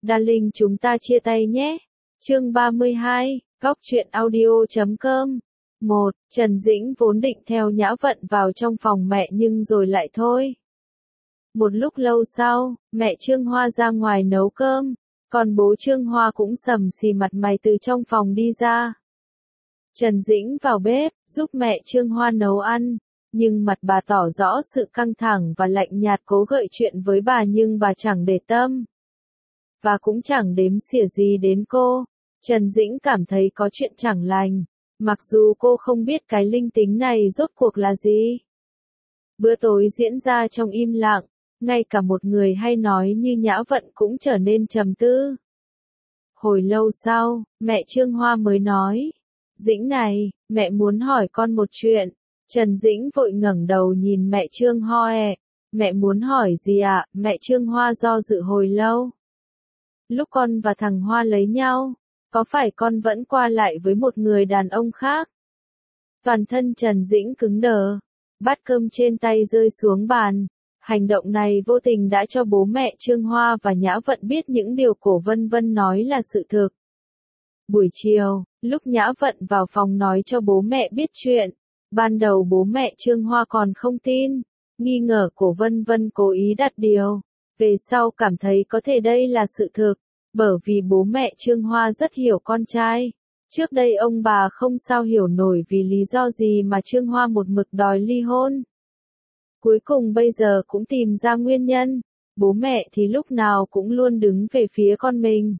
Darling chúng ta chia tay nhé. Chương 32, Góc truyện audio.com. 1. Trần Dĩnh vốn định theo Nhã Vận vào trong phòng mẹ nhưng rồi lại thôi. Một lúc lâu sau, mẹ Trương Hoa ra ngoài nấu cơm, còn bố Trương Hoa cũng sầm xì mặt mày từ trong phòng đi ra. Trần Dĩnh vào bếp, giúp mẹ Trương Hoa nấu ăn, nhưng mặt bà tỏ rõ sự căng thẳng và lạnh nhạt, cố gợi chuyện với bà nhưng bà chẳng để tâm. Và cũng chẳng đếm xỉa gì đến cô. Trần Dĩnh cảm thấy có chuyện chẳng lành, mặc dù cô không biết cái linh tính này rốt cuộc là gì. Bữa tối diễn ra trong im lặng, ngay cả một người hay nói như Nhã Vận cũng trở nên trầm tư. Hồi lâu sau, mẹ Trương Hoa mới nói, Dĩnh này, mẹ muốn hỏi con một chuyện. Trần Dĩnh vội ngẩng đầu nhìn mẹ Trương Hoa. Mẹ muốn hỏi gì ạ? Mẹ Trương Hoa do dự hồi lâu. Lúc con và thằng Hoa lấy nhau, có phải con vẫn qua lại với một người đàn ông khác? Toàn thân Trần Dĩnh cứng đờ, bát cơm trên tay rơi xuống bàn. Hành động này vô tình đã cho bố mẹ Trương Hoa và Nhã Vận biết những điều Cổ Vân Vân nói là sự thực. Buổi chiều, lúc Nhã Vận vào phòng nói cho bố mẹ biết chuyện, ban đầu bố mẹ Trương Hoa còn không tin, nghi ngờ Cổ Vân Vân cố ý đặt điều. Về sau cảm thấy có thể đây là sự thực, bởi vì bố mẹ Trương Hoa rất hiểu con trai. Trước đây ông bà không sao hiểu nổi vì lý do gì mà Trương Hoa một mực đòi ly hôn. Cuối cùng bây giờ cũng tìm ra nguyên nhân, bố mẹ thì lúc nào cũng luôn đứng về phía con mình.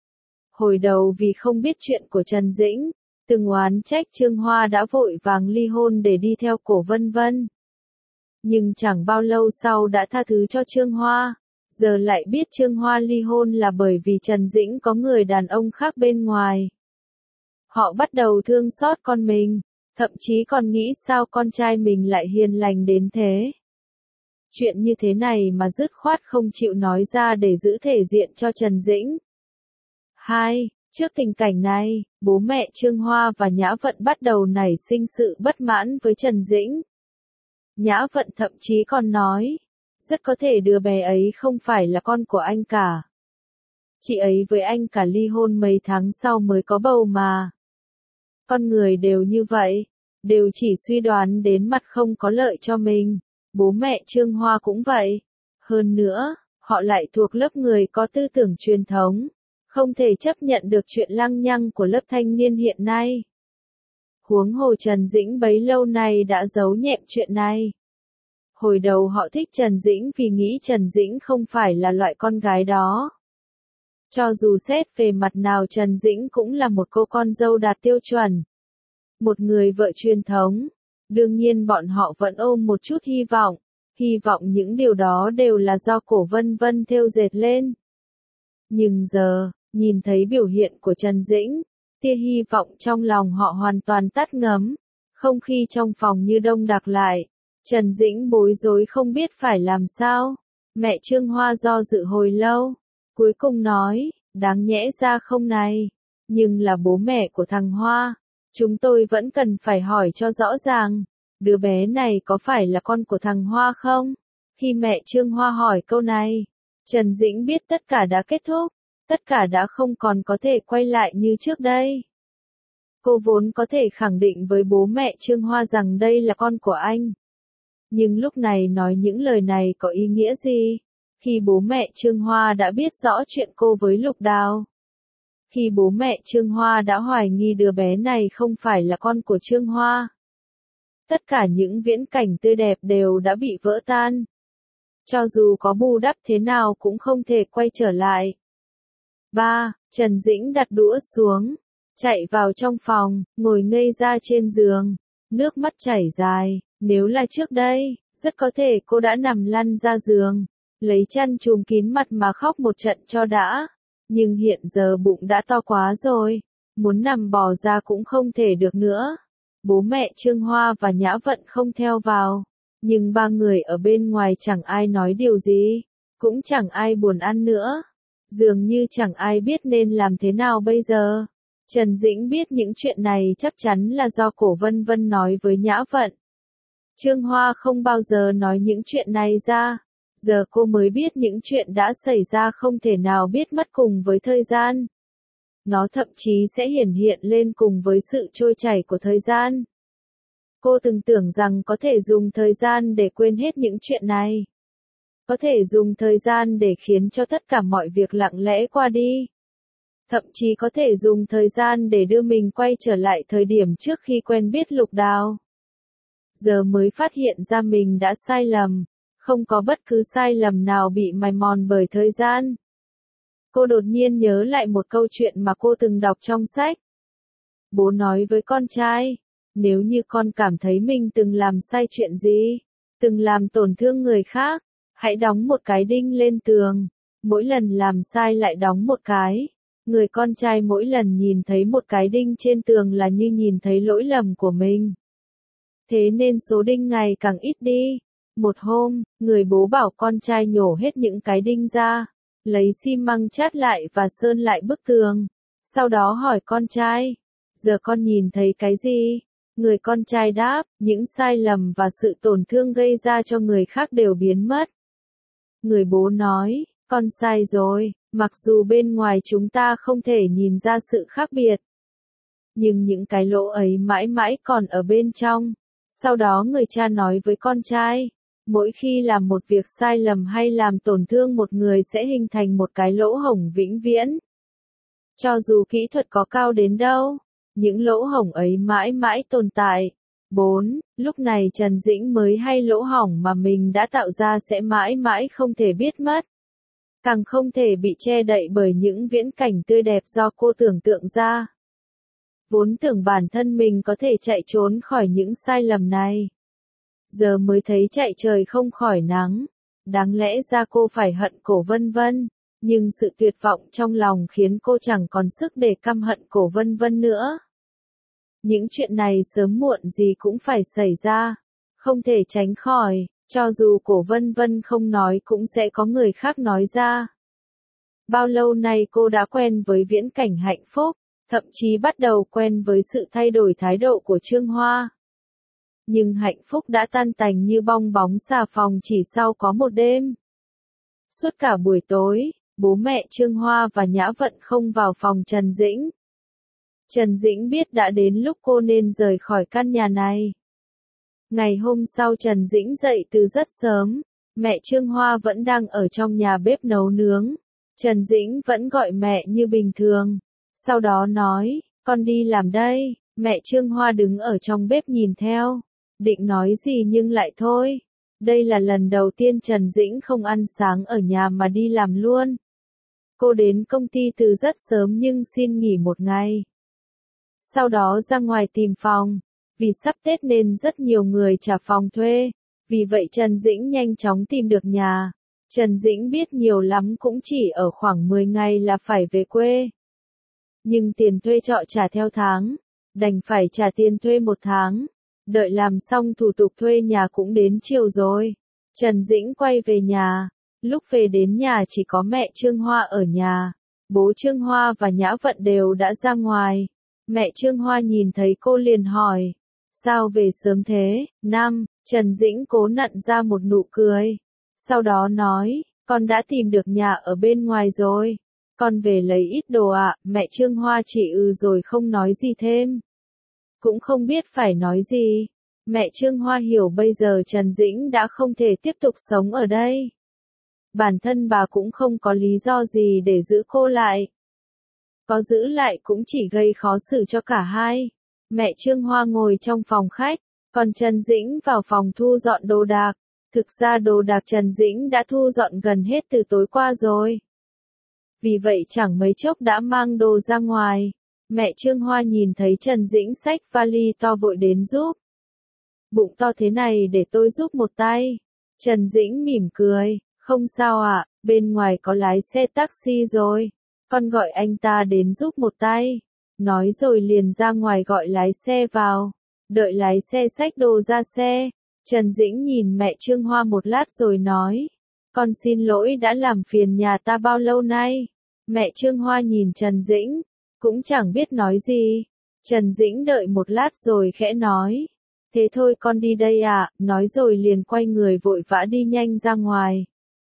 Hồi đầu vì không biết chuyện của Trần Dĩnh, từng oán trách Trương Hoa đã vội vàng ly hôn để đi theo Cổ Vân Vân. Nhưng chẳng bao lâu sau đã tha thứ cho Trương Hoa, giờ lại biết Trương Hoa ly hôn là bởi vì Trần Dĩnh có người đàn ông khác bên ngoài. Họ bắt đầu thương xót con mình, thậm chí còn nghĩ sao con trai mình lại hiền lành đến thế. Chuyện như thế này mà dứt khoát không chịu nói ra để giữ thể diện cho Trần Dĩnh. 2. Trước tình cảnh này, bố mẹ Trương Hoa và Nhã Vận bắt đầu nảy sinh sự bất mãn với Trần Dĩnh. Nhã Vận thậm chí còn nói, rất có thể đứa bé ấy không phải là con của anh cả. Chị ấy với anh cả ly hôn mấy tháng sau mới có bầu mà. Con người đều như vậy, đều chỉ suy đoán đến mặt không có lợi cho mình. Bố mẹ Trương Hoa cũng vậy. Hơn nữa, họ lại thuộc lớp người có tư tưởng truyền thống, không thể chấp nhận được chuyện lăng nhăng của lớp thanh niên hiện nay. Huống hồ Trần Dĩnh bấy lâu nay đã giấu nhẹm chuyện này. Hồi đầu họ thích Trần Dĩnh vì nghĩ Trần Dĩnh không phải là loại con gái đó. Cho dù xét về mặt nào Trần Dĩnh cũng là một cô con dâu đạt tiêu chuẩn. Một người vợ truyền thống. Đương nhiên bọn họ vẫn ôm một chút hy vọng những điều đó đều là do Cổ Vân Vân thêu dệt lên. Nhưng giờ, nhìn thấy biểu hiện của Trần Dĩnh, tia hy vọng trong lòng họ hoàn toàn tắt ngấm, không khí trong phòng như đông đặc lại. Trần Dĩnh bối rối không biết phải làm sao. Mẹ Trương Hoa do dự hồi lâu, cuối cùng nói, đáng nhẽ ra không này, nhưng là bố mẹ của thằng Hoa. Chúng tôi vẫn cần phải hỏi cho rõ ràng, đứa bé này có phải là con của thằng Hoa không? Khi mẹ Trương Hoa hỏi câu này, Trần Dĩnh biết tất cả đã kết thúc, tất cả đã không còn có thể quay lại như trước đây. Cô vốn có thể khẳng định với bố mẹ Trương Hoa rằng đây là con của anh. Nhưng lúc này nói những lời này có ý nghĩa gì? Khi bố mẹ Trương Hoa đã biết rõ chuyện cô với Lục Đào. Khi bố mẹ Trương Hoa đã hoài nghi đứa bé này không phải là con của Trương Hoa. Tất cả những viễn cảnh tươi đẹp đều đã bị vỡ tan. Cho dù có bù đắp thế nào cũng không thể quay trở lại. 3. Trần Dĩnh đặt đũa xuống, chạy vào trong phòng, ngồi ngây ra trên giường, nước mắt chảy dài. Nếu là trước đây, rất có thể cô đã nằm lăn ra giường, lấy chăn trùm kín mặt mà khóc một trận cho đã. Nhưng hiện giờ bụng đã to quá rồi, muốn nằm bò ra cũng không thể được nữa. Bố mẹ Trương Hoa và Nhã Vận không theo vào, nhưng ba người ở bên ngoài chẳng ai nói điều gì, cũng chẳng ai buồn ăn nữa. Dường như chẳng ai biết nên làm thế nào bây giờ. Trần Dĩnh biết những chuyện này chắc chắn là do Cổ Vân Vân nói với Nhã Vận. Trương Hoa không bao giờ nói những chuyện này ra. Giờ cô mới biết những chuyện đã xảy ra không thể nào biết mất cùng với thời gian. Nó thậm chí sẽ hiển hiện lên cùng với sự trôi chảy của thời gian. Cô từng tưởng rằng có thể dùng thời gian để quên hết những chuyện này. Có thể dùng thời gian để khiến cho tất cả mọi việc lặng lẽ qua đi. Thậm chí có thể dùng thời gian để đưa mình quay trở lại thời điểm trước khi quen biết Lục Đào. Giờ mới phát hiện ra mình đã sai lầm. Không có bất cứ sai lầm nào bị mài mòn bởi thời gian. Cô đột nhiên nhớ lại một câu chuyện mà cô từng đọc trong sách. Bố nói với con trai, nếu như con cảm thấy mình từng làm sai chuyện gì, từng làm tổn thương người khác, hãy đóng một cái đinh lên tường. Mỗi lần làm sai lại đóng một cái. Người con trai mỗi lần nhìn thấy một cái đinh trên tường là như nhìn thấy lỗi lầm của mình. Thế nên số đinh ngày càng ít đi. Một hôm, người bố bảo con trai nhổ hết những cái đinh ra, lấy xi măng chát lại và sơn lại bức tường. Sau đó hỏi con trai, giờ con nhìn thấy cái gì? Người con trai đáp, những sai lầm và sự tổn thương gây ra cho người khác đều biến mất. Người bố nói, con sai rồi, mặc dù bên ngoài chúng ta không thể nhìn ra sự khác biệt. Nhưng những cái lỗ ấy mãi mãi còn ở bên trong. Sau đó người cha nói với con trai, mỗi khi làm một việc sai lầm hay làm tổn thương một người sẽ hình thành một cái lỗ hổng vĩnh viễn. Cho dù kỹ thuật có cao đến đâu, những lỗ hổng ấy mãi mãi tồn tại. 4. Lúc này Trần Dĩnh mới hay lỗ hổng mà mình đã tạo ra sẽ mãi mãi không thể biết mất. Càng không thể bị che đậy bởi những viễn cảnh tươi đẹp do cô tưởng tượng ra. Vốn tưởng bản thân mình có thể chạy trốn khỏi những sai lầm này. Giờ mới thấy chạy trời không khỏi nắng. Đáng lẽ ra cô phải hận Cổ Vân Vân, nhưng sự tuyệt vọng trong lòng khiến cô chẳng còn sức để căm hận Cổ Vân Vân nữa. Những chuyện này sớm muộn gì cũng phải xảy ra, không thể tránh khỏi, cho dù Cổ Vân Vân không nói cũng sẽ có người khác nói ra. Bao lâu nay cô đã quen với viễn cảnh hạnh phúc, thậm chí bắt đầu quen với sự thay đổi thái độ của Trương Hoa. Nhưng hạnh phúc đã tan tành như bong bóng xà phòng chỉ sau có một đêm. Suốt cả buổi tối, bố mẹ Trương Hoa và Nhã Vận không vào phòng Trần Dĩnh. Trần Dĩnh biết đã đến lúc cô nên rời khỏi căn nhà này. Ngày hôm sau Trần Dĩnh dậy từ rất sớm, mẹ Trương Hoa vẫn đang ở trong nhà bếp nấu nướng. Trần Dĩnh vẫn gọi mẹ như bình thường. Sau đó nói, con đi làm đây. Mẹ Trương Hoa đứng ở trong bếp nhìn theo. Định nói gì nhưng lại thôi. Đây là lần đầu tiên Trần Dĩnh không ăn sáng ở nhà mà đi làm luôn. Cô đến công ty từ rất sớm nhưng xin nghỉ một ngày. Sau đó ra ngoài tìm phòng. Vì sắp Tết nên rất nhiều người trả phòng thuê. Vì vậy Trần Dĩnh nhanh chóng tìm được nhà. Trần Dĩnh biết nhiều lắm cũng chỉ ở khoảng 10 ngày là phải về quê. Nhưng tiền thuê trọ trả theo tháng. Đành phải trả tiền thuê một tháng. Đợi làm xong thủ tục thuê nhà cũng đến chiều rồi. Trần Dĩnh quay về nhà. Lúc về đến nhà chỉ có mẹ Trương Hoa ở nhà. Bố Trương Hoa và Nhã Vận đều đã ra ngoài. Mẹ Trương Hoa nhìn thấy cô liền hỏi. Sao về sớm thế? Trần Dĩnh cố nặn ra một nụ cười. Sau đó nói, con đã tìm được nhà ở bên ngoài rồi. Con về lấy ít đồ ạ. Mẹ Trương Hoa chỉ rồi không nói gì thêm. Cũng không biết phải nói gì. Mẹ Trương Hoa hiểu bây giờ Trần Dĩnh đã không thể tiếp tục sống ở đây. Bản thân bà cũng không có lý do gì để giữ cô lại. Có giữ lại cũng chỉ gây khó xử cho cả hai. Mẹ Trương Hoa ngồi trong phòng khách, còn Trần Dĩnh vào phòng thu dọn đồ đạc. Thực ra đồ đạc Trần Dĩnh đã thu dọn gần hết từ tối qua rồi. Vì vậy chẳng mấy chốc đã mang đồ ra ngoài. Mẹ Trương Hoa nhìn thấy Trần Dĩnh xách vali to vội đến giúp. Bụng to thế này để tôi giúp một tay. Trần Dĩnh mỉm cười, không sao ạ, bên ngoài có lái xe taxi rồi. Con gọi anh ta đến giúp một tay. Nói rồi liền ra ngoài gọi lái xe vào. Đợi lái xe xách đồ ra xe. Trần Dĩnh nhìn mẹ Trương Hoa một lát rồi nói. Con xin lỗi đã làm phiền nhà ta bao lâu nay. Mẹ Trương Hoa nhìn Trần Dĩnh. Cũng chẳng biết nói gì. Trần Dĩnh đợi một lát rồi khẽ nói. Thế thôi con đi đây ạ. Nói rồi liền quay người vội vã đi nhanh ra ngoài.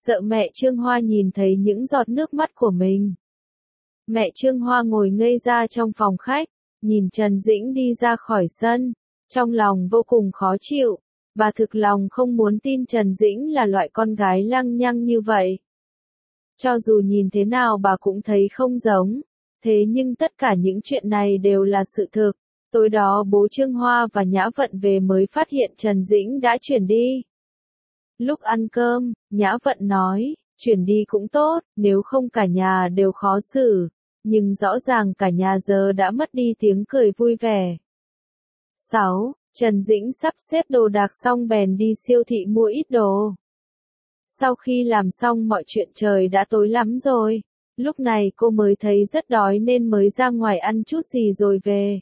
sợ mẹ Trương Hoa nhìn thấy những giọt nước mắt của mình. Mẹ Trương Hoa ngồi ngây ra trong phòng khách, nhìn Trần Dĩnh đi ra khỏi sân, trong lòng vô cùng khó chịu. Bà thực lòng không muốn tin Trần Dĩnh là loại con gái lăng nhăng như vậy. Cho dù nhìn thế nào bà cũng thấy không giống. Thế nhưng tất cả những chuyện này đều là sự thực. Tối đó bố Trương Hoa và Nhã Vận về mới phát hiện Trần Dĩnh đã chuyển đi. Lúc ăn cơm, Nhã Vận nói, chuyển đi cũng tốt, nếu không cả nhà đều khó xử. Nhưng rõ ràng cả nhà giờ đã mất đi tiếng cười vui vẻ. 6. Trần Dĩnh sắp xếp đồ đạc xong bèn đi siêu thị mua ít đồ. Sau khi làm xong mọi chuyện trời đã tối lắm rồi. Lúc này cô mới thấy rất đói nên mới ra ngoài ăn chút gì rồi về.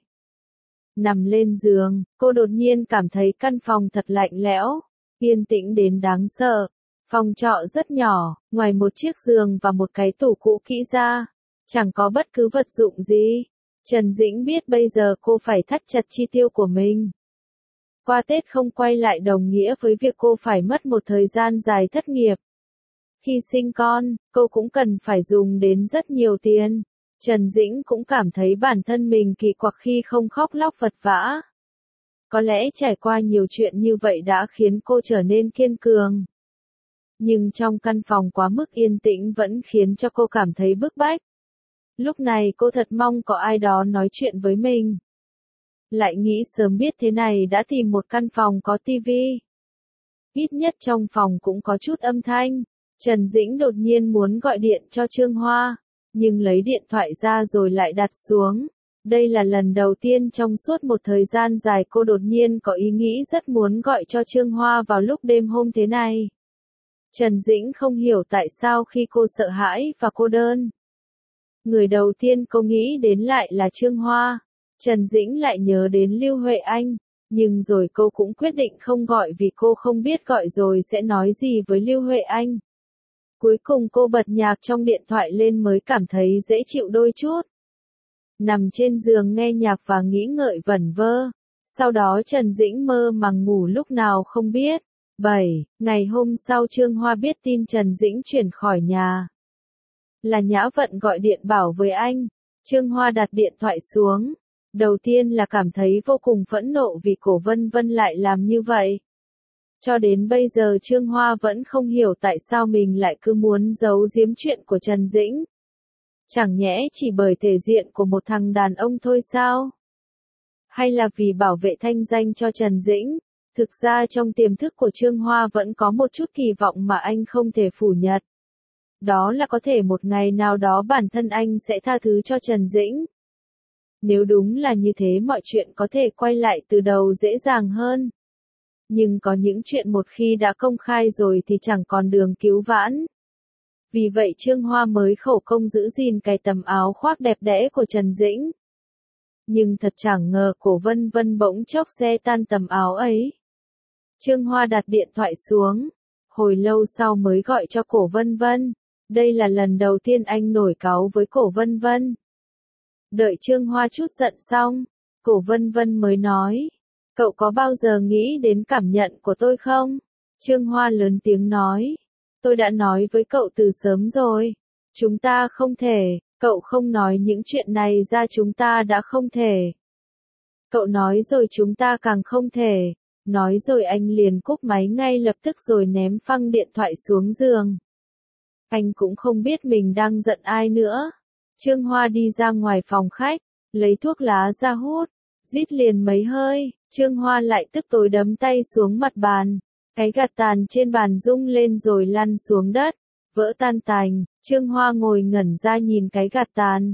Nằm lên giường, cô đột nhiên cảm thấy căn phòng thật lạnh lẽo, yên tĩnh đến đáng sợ. Phòng trọ rất nhỏ, ngoài một chiếc giường và một cái tủ cũ kỹ ra, chẳng có bất cứ vật dụng gì. Trần Dĩnh biết bây giờ cô phải thắt chặt chi tiêu của mình. Qua Tết không quay lại đồng nghĩa với việc cô phải mất một thời gian dài thất nghiệp. Khi sinh con, cô cũng cần phải dùng đến rất nhiều tiền. Trần Dĩnh cũng cảm thấy bản thân mình kỳ quặc khi không khóc lóc vật vã. Có lẽ trải qua nhiều chuyện như vậy đã khiến cô trở nên kiên cường. Nhưng trong căn phòng quá mức yên tĩnh vẫn khiến cho cô cảm thấy bức bách. Lúc này cô thật mong có ai đó nói chuyện với mình. Lại nghĩ sớm biết thế này đã tìm một căn phòng có tivi. Ít nhất trong phòng cũng có chút âm thanh. Trần Dĩnh đột nhiên muốn gọi điện cho Trương Hoa, nhưng lấy điện thoại ra rồi lại đặt xuống. Đây là lần đầu tiên trong suốt một thời gian dài cô đột nhiên có ý nghĩ rất muốn gọi cho Trương Hoa vào lúc đêm hôm thế này. Trần Dĩnh không hiểu tại sao khi cô sợ hãi và cô đơn. Người đầu tiên cô nghĩ đến lại là Trương Hoa. Trần Dĩnh lại nhớ đến Lưu Huệ Anh, nhưng rồi cô cũng quyết định không gọi vì cô không biết gọi rồi sẽ nói gì với Lưu Huệ Anh. Cuối cùng cô bật nhạc trong điện thoại lên mới cảm thấy dễ chịu đôi chút. Nằm trên giường nghe nhạc và nghĩ ngợi vẩn vơ. Sau đó Trần Dĩnh mơ màng ngủ lúc nào không biết. 7. Ngày hôm sau Trương Hoa biết tin Trần Dĩnh chuyển khỏi nhà. Là Nhã Vận gọi điện bảo với anh. Trương Hoa đặt điện thoại xuống. Đầu tiên là cảm thấy vô cùng phẫn nộ vì Cổ Vân Vân lại làm như vậy. Cho đến bây giờ Trương Hoa vẫn không hiểu tại sao mình lại cứ muốn giấu giếm chuyện của Trần Dĩnh. Chẳng nhẽ chỉ bởi thể diện của một thằng đàn ông thôi sao? Hay là vì bảo vệ thanh danh cho Trần Dĩnh? Thực ra trong tiềm thức của Trương Hoa vẫn có một chút kỳ vọng mà anh không thể phủ nhận. Đó là có thể một ngày nào đó bản thân anh sẽ tha thứ cho Trần Dĩnh. Nếu đúng là như thế mọi chuyện có thể quay lại từ đầu dễ dàng hơn. Nhưng có những chuyện một khi đã công khai rồi thì chẳng còn đường cứu vãn. Vì vậy Trương Hoa mới khổ công giữ gìn cái tấm áo khoác đẹp đẽ của Trần Dĩnh. Nhưng thật chẳng ngờ Cổ Vân Vân bỗng chốc xé tan tấm áo ấy. Trương Hoa đặt điện thoại xuống. Hồi lâu sau mới gọi cho Cổ Vân Vân. Đây là lần đầu tiên anh nổi cáu với Cổ Vân Vân. Đợi Trương Hoa chút giận xong, Cổ Vân Vân mới nói. Cậu có bao giờ nghĩ đến cảm nhận của tôi không? Trương Hoa lớn tiếng nói. Tôi đã nói với cậu từ sớm rồi. Chúng ta không thể, cậu không nói những chuyện này ra chúng ta đã không thể. Cậu nói rồi chúng ta càng không thể. Nói rồi anh liền cúp máy ngay lập tức rồi ném phăng điện thoại xuống giường. Anh cũng không biết mình đang giận ai nữa. Trương Hoa đi ra ngoài phòng khách, lấy thuốc lá ra hút, rít liền mấy hơi, Trương Hoa lại tức tối đấm tay xuống mặt bàn. Cái gạt tàn trên bàn rung lên rồi lăn xuống đất, vỡ tan tành. Trương Hoa ngồi ngẩn ra nhìn cái gạt tàn.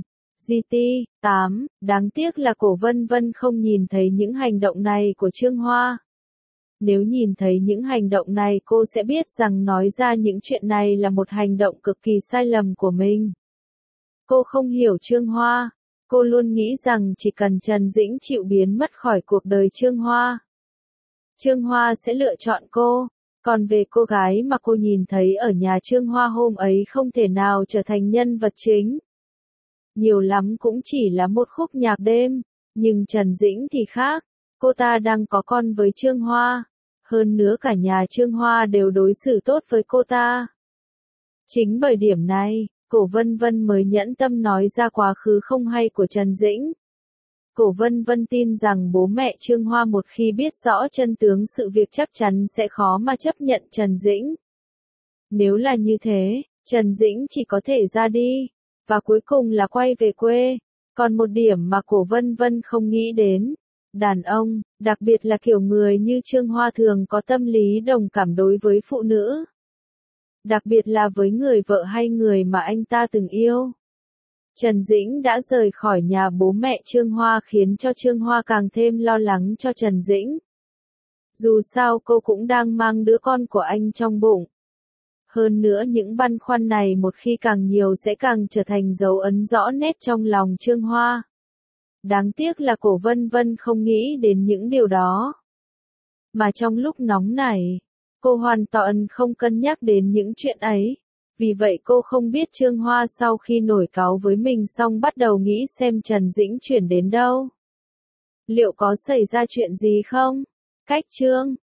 GT8, đáng tiếc là Cổ Vân Vân không nhìn thấy những hành động này của Trương Hoa. Nếu nhìn thấy những hành động này cô sẽ biết rằng nói ra những chuyện này là một hành động cực kỳ sai lầm của mình. Cô không hiểu Trương Hoa. Cô luôn nghĩ rằng chỉ cần Trần Dĩnh chịu biến mất khỏi cuộc đời Trương Hoa, Trương Hoa sẽ lựa chọn cô. Còn về cô gái mà cô nhìn thấy ở nhà Trương Hoa hôm ấy không thể nào trở thành nhân vật chính. Nhiều lắm cũng chỉ là một khúc nhạc đêm. Nhưng Trần Dĩnh thì khác. Cô ta đang có con với Trương Hoa. Hơn nữa cả nhà Trương Hoa đều đối xử tốt với cô ta. Chính bởi điểm này, Cổ Vân Vân mới nhẫn tâm nói ra quá khứ không hay của Trần Dĩnh. Cổ Vân Vân tin rằng bố mẹ Trương Hoa một khi biết rõ chân tướng sự việc chắc chắn sẽ khó mà chấp nhận Trần Dĩnh. Nếu là như thế, Trần Dĩnh chỉ có thể ra đi, và cuối cùng là quay về quê. Còn một điểm mà Cổ Vân Vân không nghĩ đến, đàn ông, đặc biệt là kiểu người như Trương Hoa thường có tâm lý đồng cảm đối với phụ nữ. Đặc biệt là với người vợ hay người mà anh ta từng yêu. Trần Dĩnh đã rời khỏi nhà bố mẹ Trương Hoa khiến cho Trương Hoa càng thêm lo lắng cho Trần Dĩnh. Dù sao cô cũng đang mang đứa con của anh trong bụng. Hơn nữa những băn khoăn này một khi càng nhiều sẽ càng trở thành dấu ấn rõ nét trong lòng Trương Hoa. Đáng tiếc là Cổ Vân Vân không nghĩ đến những điều đó. Mà trong lúc nóng này, cô hoàn toàn không cân nhắc đến những chuyện ấy. Vì vậy cô không biết Trương Hoa sau khi nổi cáu với mình xong bắt đầu nghĩ xem Trần Dĩnh chuyển đến đâu. Liệu có xảy ra chuyện gì không? Cách chương